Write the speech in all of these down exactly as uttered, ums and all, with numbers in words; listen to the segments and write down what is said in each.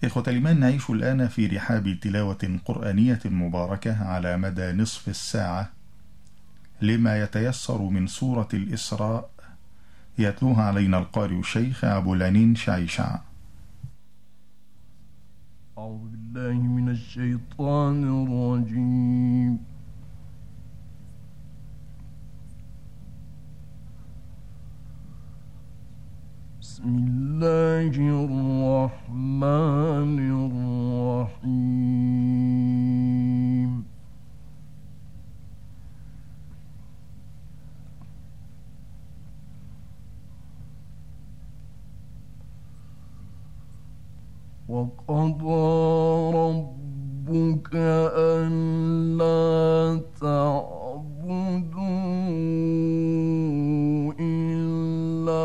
إخوة الإيمان، نعيش الآن في رحاب تلاوة قرآنية مباركة على مدى نصف الساعة لما يتيسر من سورة الإسراء، يتلوها علينا القارئ الشيخ أبو العنين شعيشع. أعوذ بالله من الشيطان الرجيم. بسم الله الرحمن الرحيم. وقضى ربك ألا تعبدوا إلا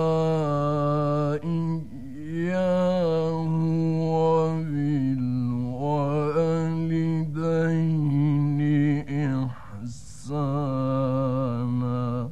إياه وبالوالدين إحسانا.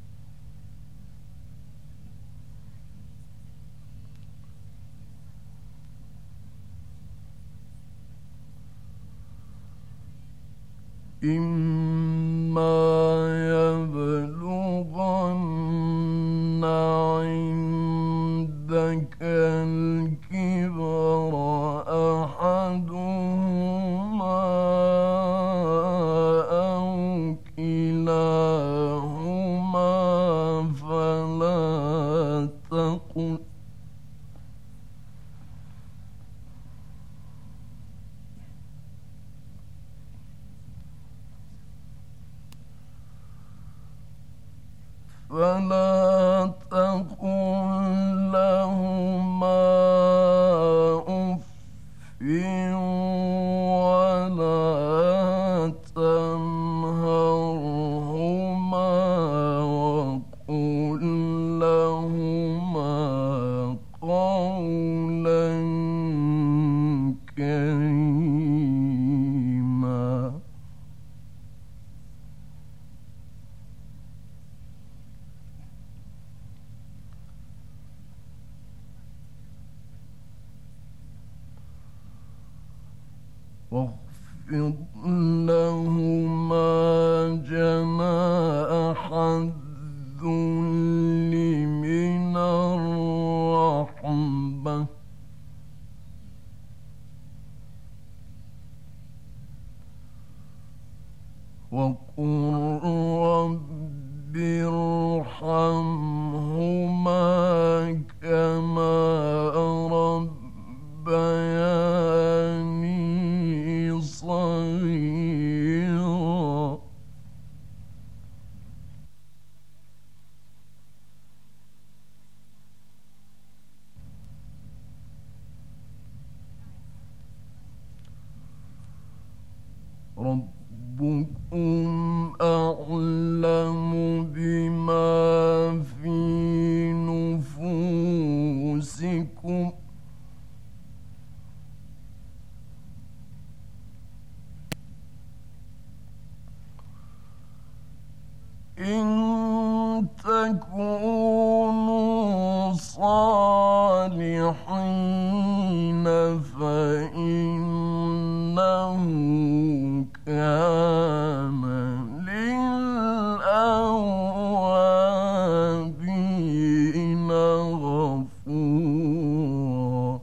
إما يبلغن عندك الكبر أحدهما أو كلاهما فلا تقل فلا تقل لهما أف ولا تنهرهما وقل لهما قولا كريما. واخفض لهما جناح الذل من الرحمة وقل رب ارحمهما كما ربياني صغيرا. ربكم أعلم بما في نفوسكم إن تكونوا صالحين فإنه كان للأوابين غفورا.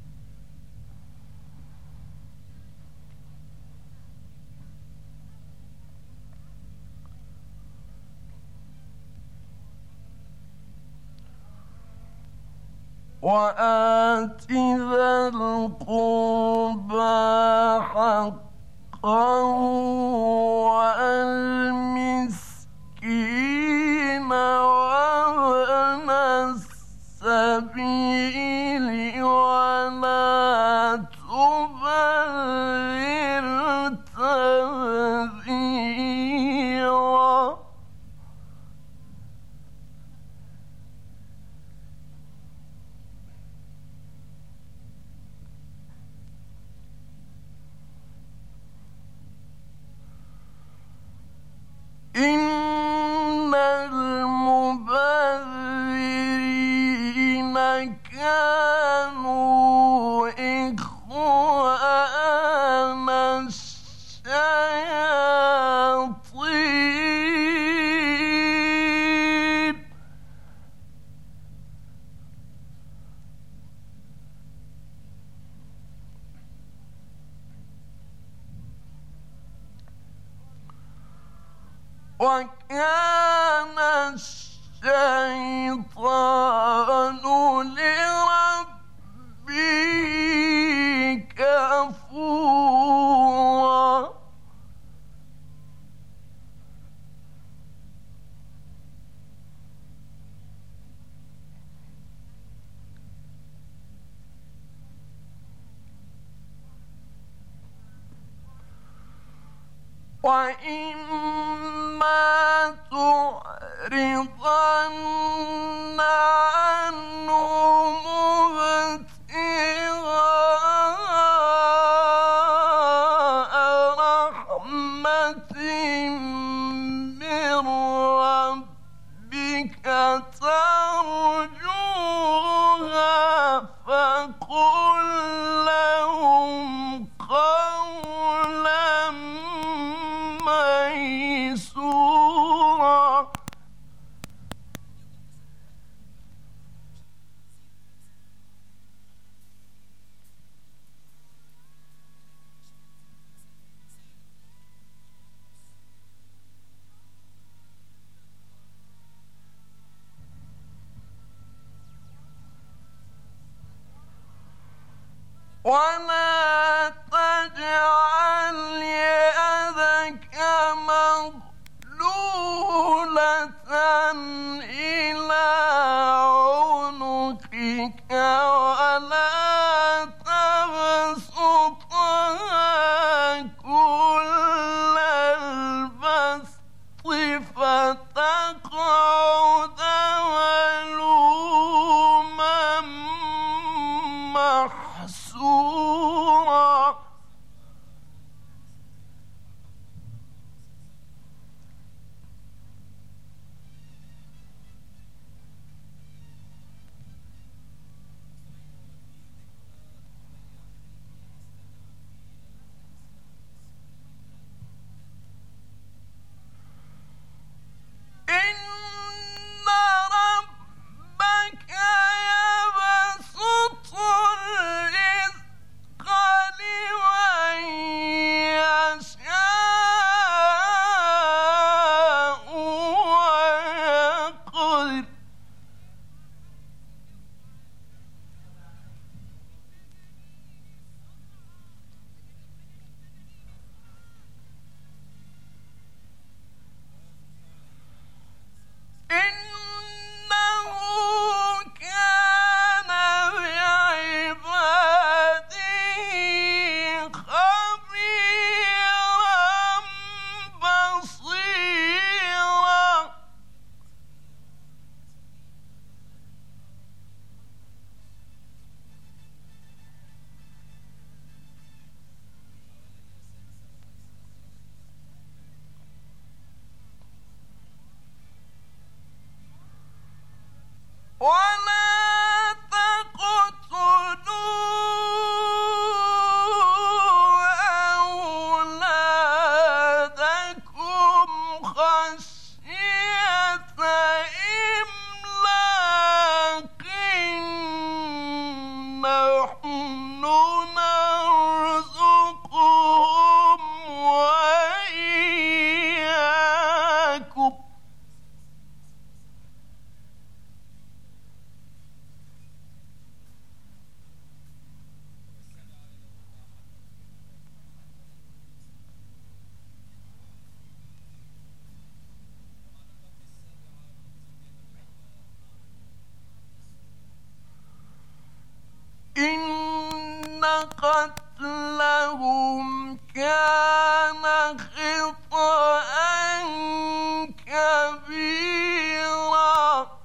وآت ذا القربى حقه والمسكين وابن السبيل ولا تبذر تبذيرا. إن المبذرين كانوا وكان الشيطان لربه كفورا وإما تعرضن عنهم ابتغاء رحمة من ربك ترجوها فقل لهم قولا ميسورا ولا تجعل يدك مغلولة إلى عنقك ولا تبسطها كل البسط فتقعد ملوما محسورا إن ربك يبسط الرزق لمن يشاء ويقدر إنه كان بعباده خبيرا بصيرا ولا تقتلوا أولادكم خشية إملاق نحن نرزقهم وإياكم إن قتلهم كان خطأ كبيرا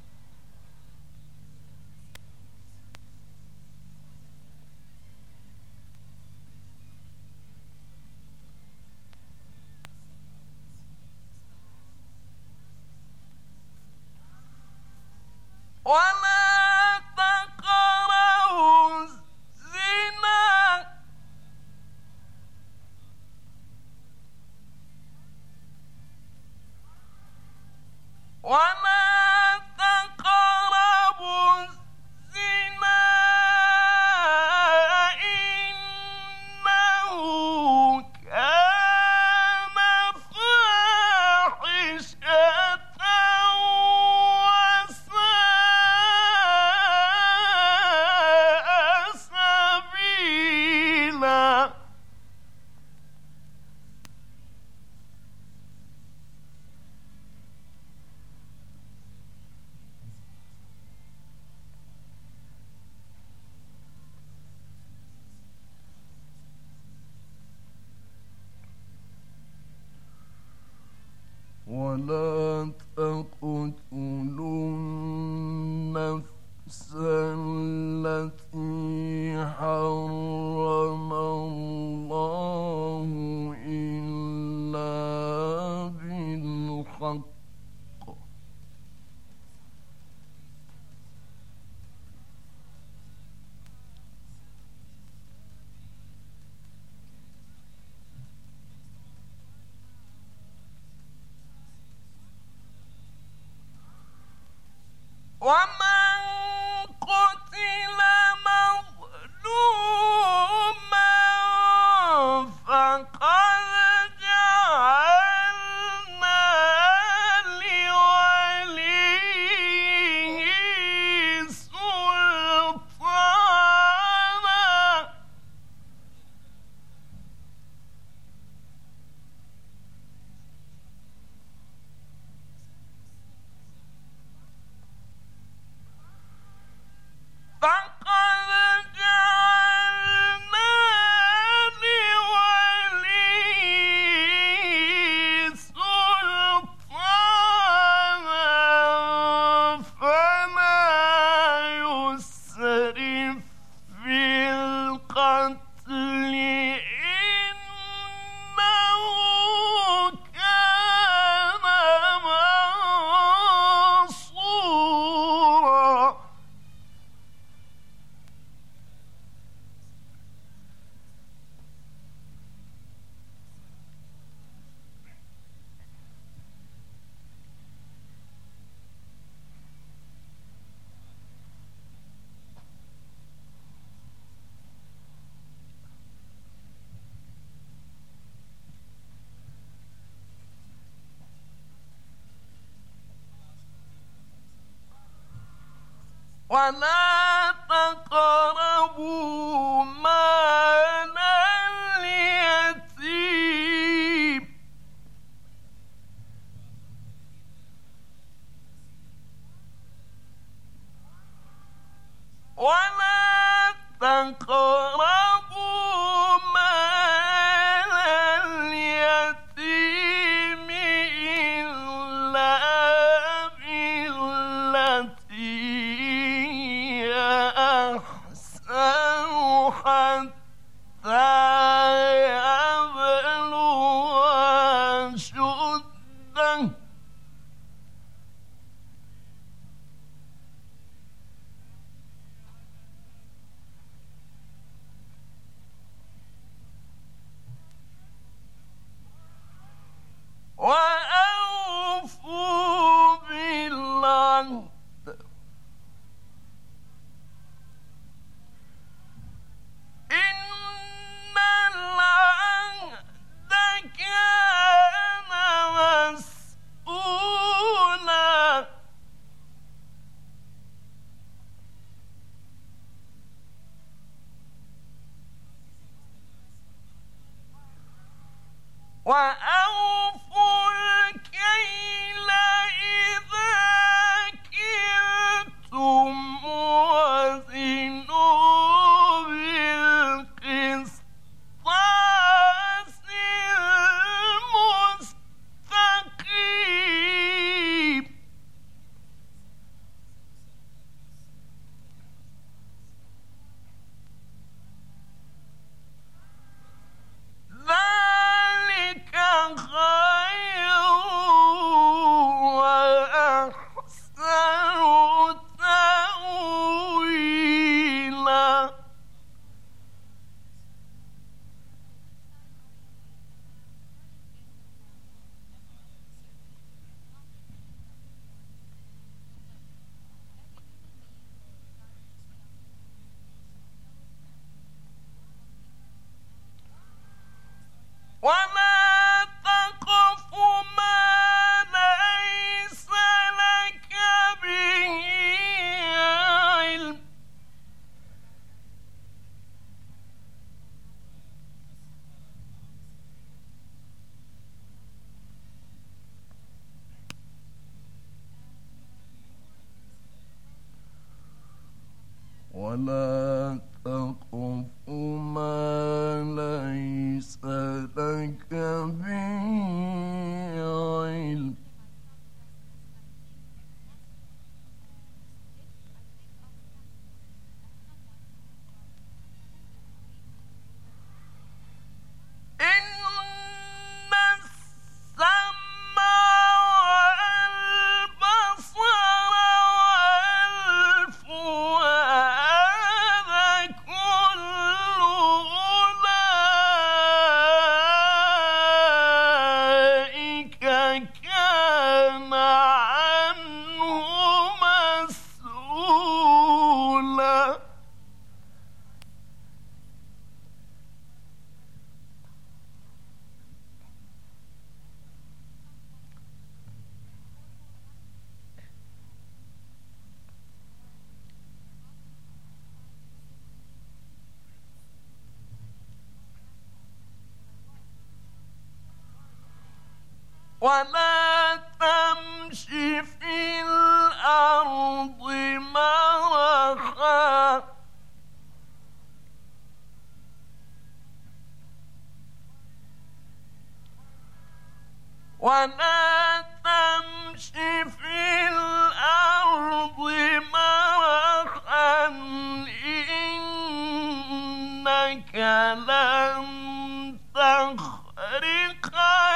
ولا تقربوا الزنا ولا تقربوا الزنا إنه كان فاحشة التي حرم الله إلا بالحق ومن قتل مظلوما فقد جعلنا لوليه سلطانا فقد جعلنا لوليه سلطانا فلا يسرف في القتل إنه كان منصورا ولا تقربوا مال اليتيم ولا تقربوا مال اليتيم إلا بالتي هي أحسن حتى يبلغ أشده وأوفوا بالعهد إن العهد كان مسؤولا وأوفوا الكيل إذا كلتم وزنوا بالقسطاس المستقيم ذلك خير وأحسن تأويلا ولا تقف ما ليس لك به علم ولا تقف ما ليس لك به علم ولا تمش في الأرض مرحا ولا تمش في الأرض مرحا إنك لن تخرق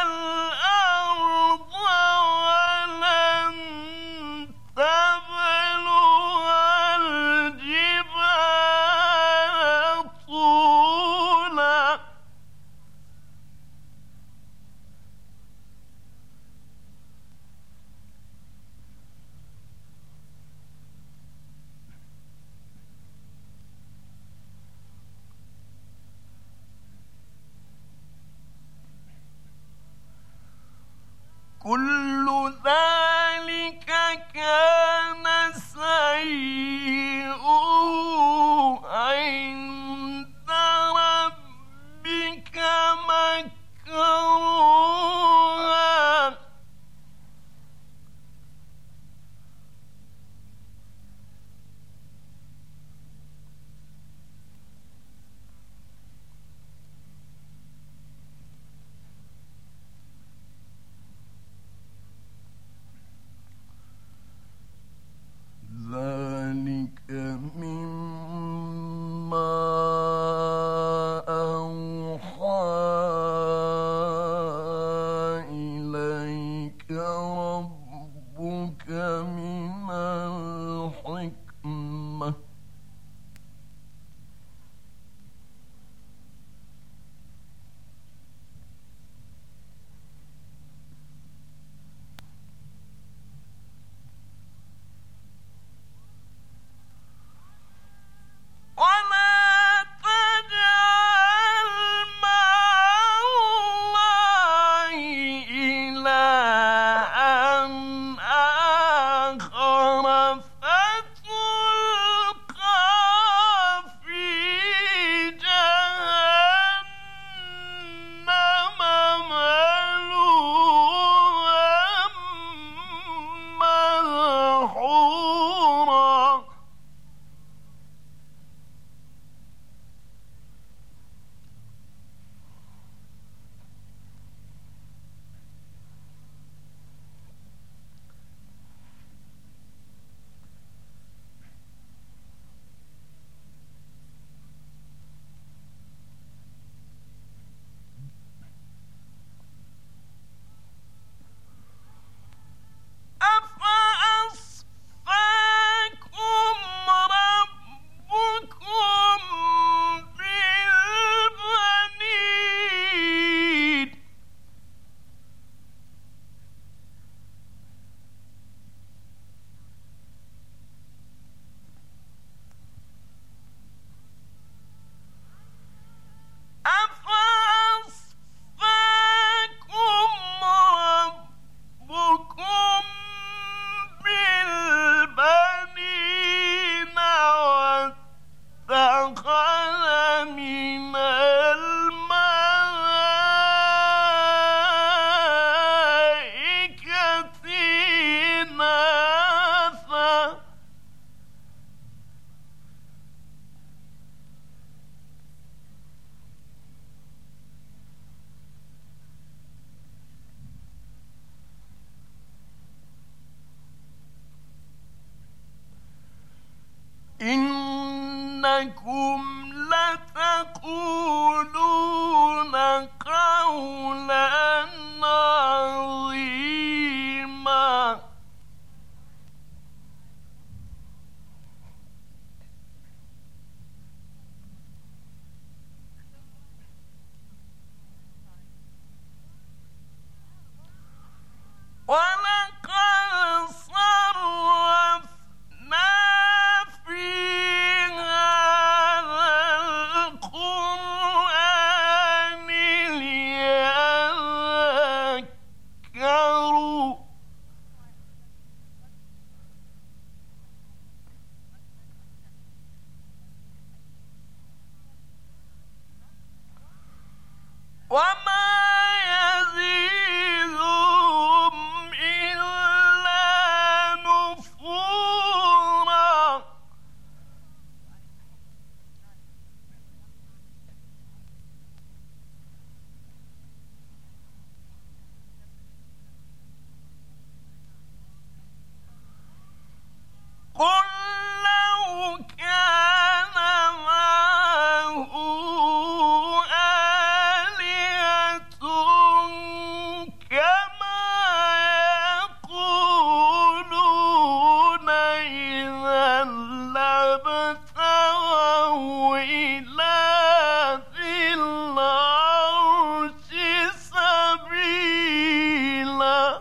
الأرض ولن تبلغ الجبال طولا كل ذلك كان سيئه عند ربك مكروها ذلك مما أوحى إليك ربك من الحكمة ولا تجعل مع الله إلها آخر فتلقى في جهنم ملوما مدحورا أفأصفاكم ربكم بالبنين أفأصفاكم ربكم بالبنين واتخذ من الملائكة إناثا إنكم لتقولون قولا عظيما ولقد صرفنا في هذا القرآن ليذكروا وما يزيدون وابتغوا إلى ذي العرش سبيلا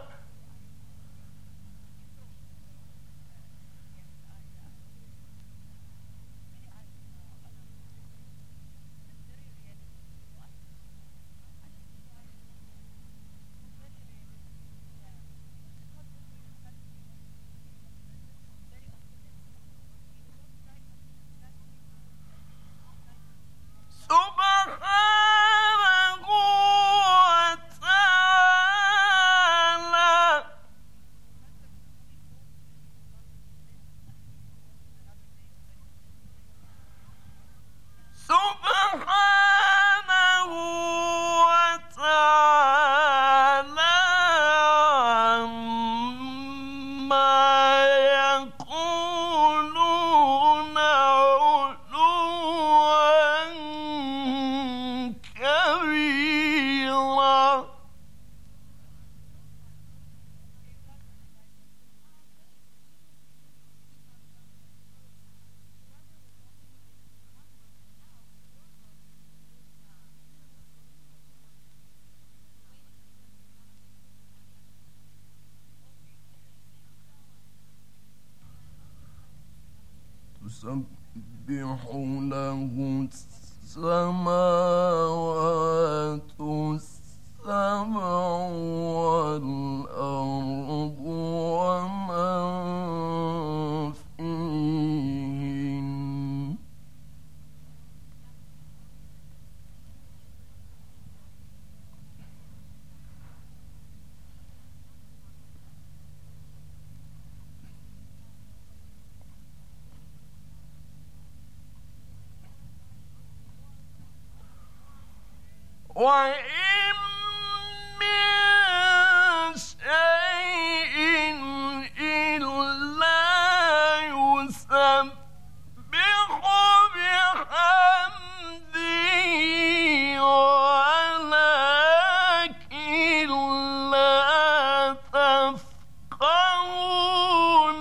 سبحانه وتعالى سبحانه وتعالى عما يقولون علوا كبيرا تسبح له السماوات السبع والأرض ومن فيهن وإن من شيء إلا يسبح بحمده ولكن لا تفقهون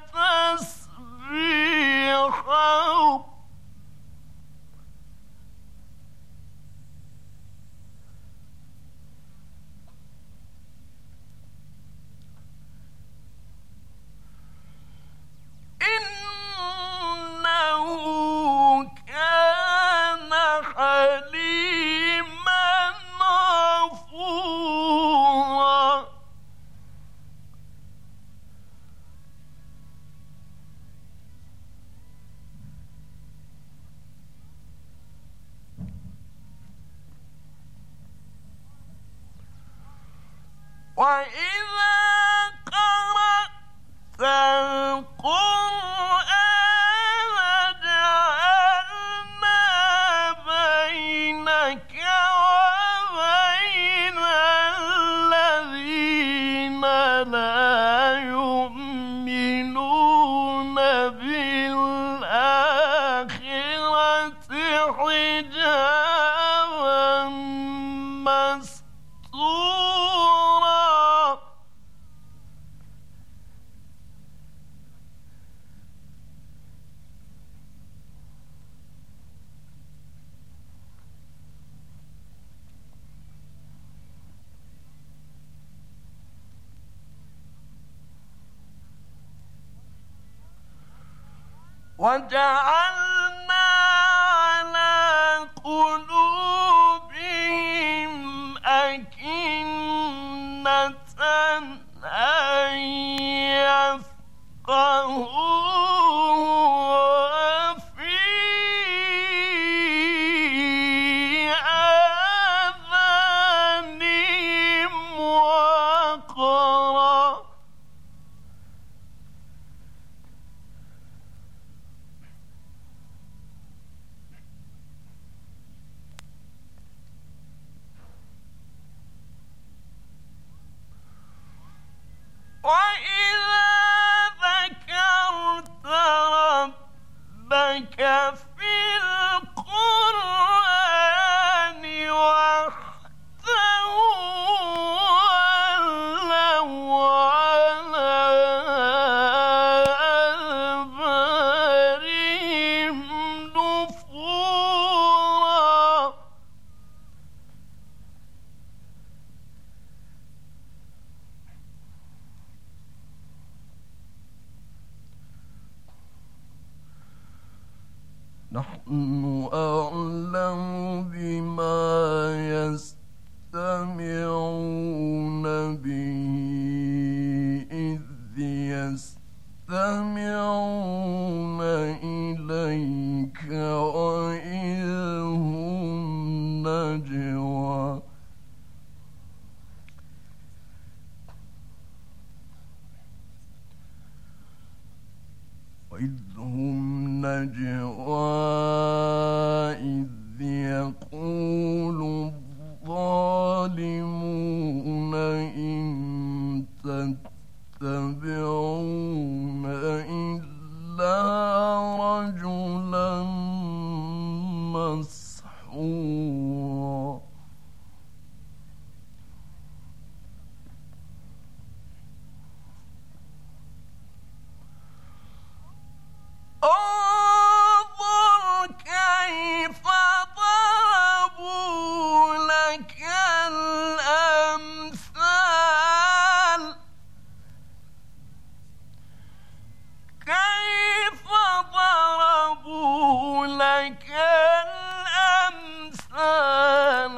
تسبيحهم إنه كان حليما غفورا وإذا قرأت القرآن جعلنا بينك وبين الذين لا يؤمنون بالآخرة حجابا مستورا وجعلنا على قلوبهم أكنة أن يفقهوه وفي آذانهم وقرا وإذا ذكرت ربك في القرآن وحده ولوا على أدبارهم نحن أعلم بما يستمعون به إذ يستمعون إليك وإذ هم نجوى وإذ هم نجوى إذ يقول الظالمون إن تتبعون إلا رجلا مسحورا انظر كيف ضربوا لك الأمثال كيف ضربوا لك الأمثال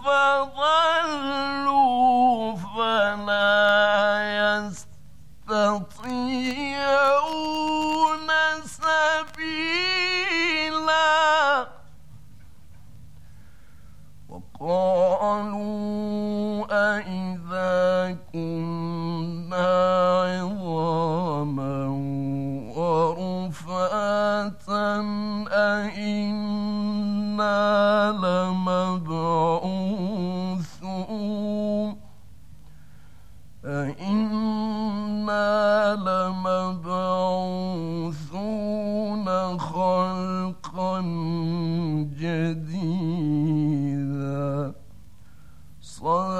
فضلوا فلا يستطيعون سبيلا وقالوا أئذا كنا عظاما ورفاتا أئنا لمبعوثون أئنا لمبعوثون خلقا جديدا صدق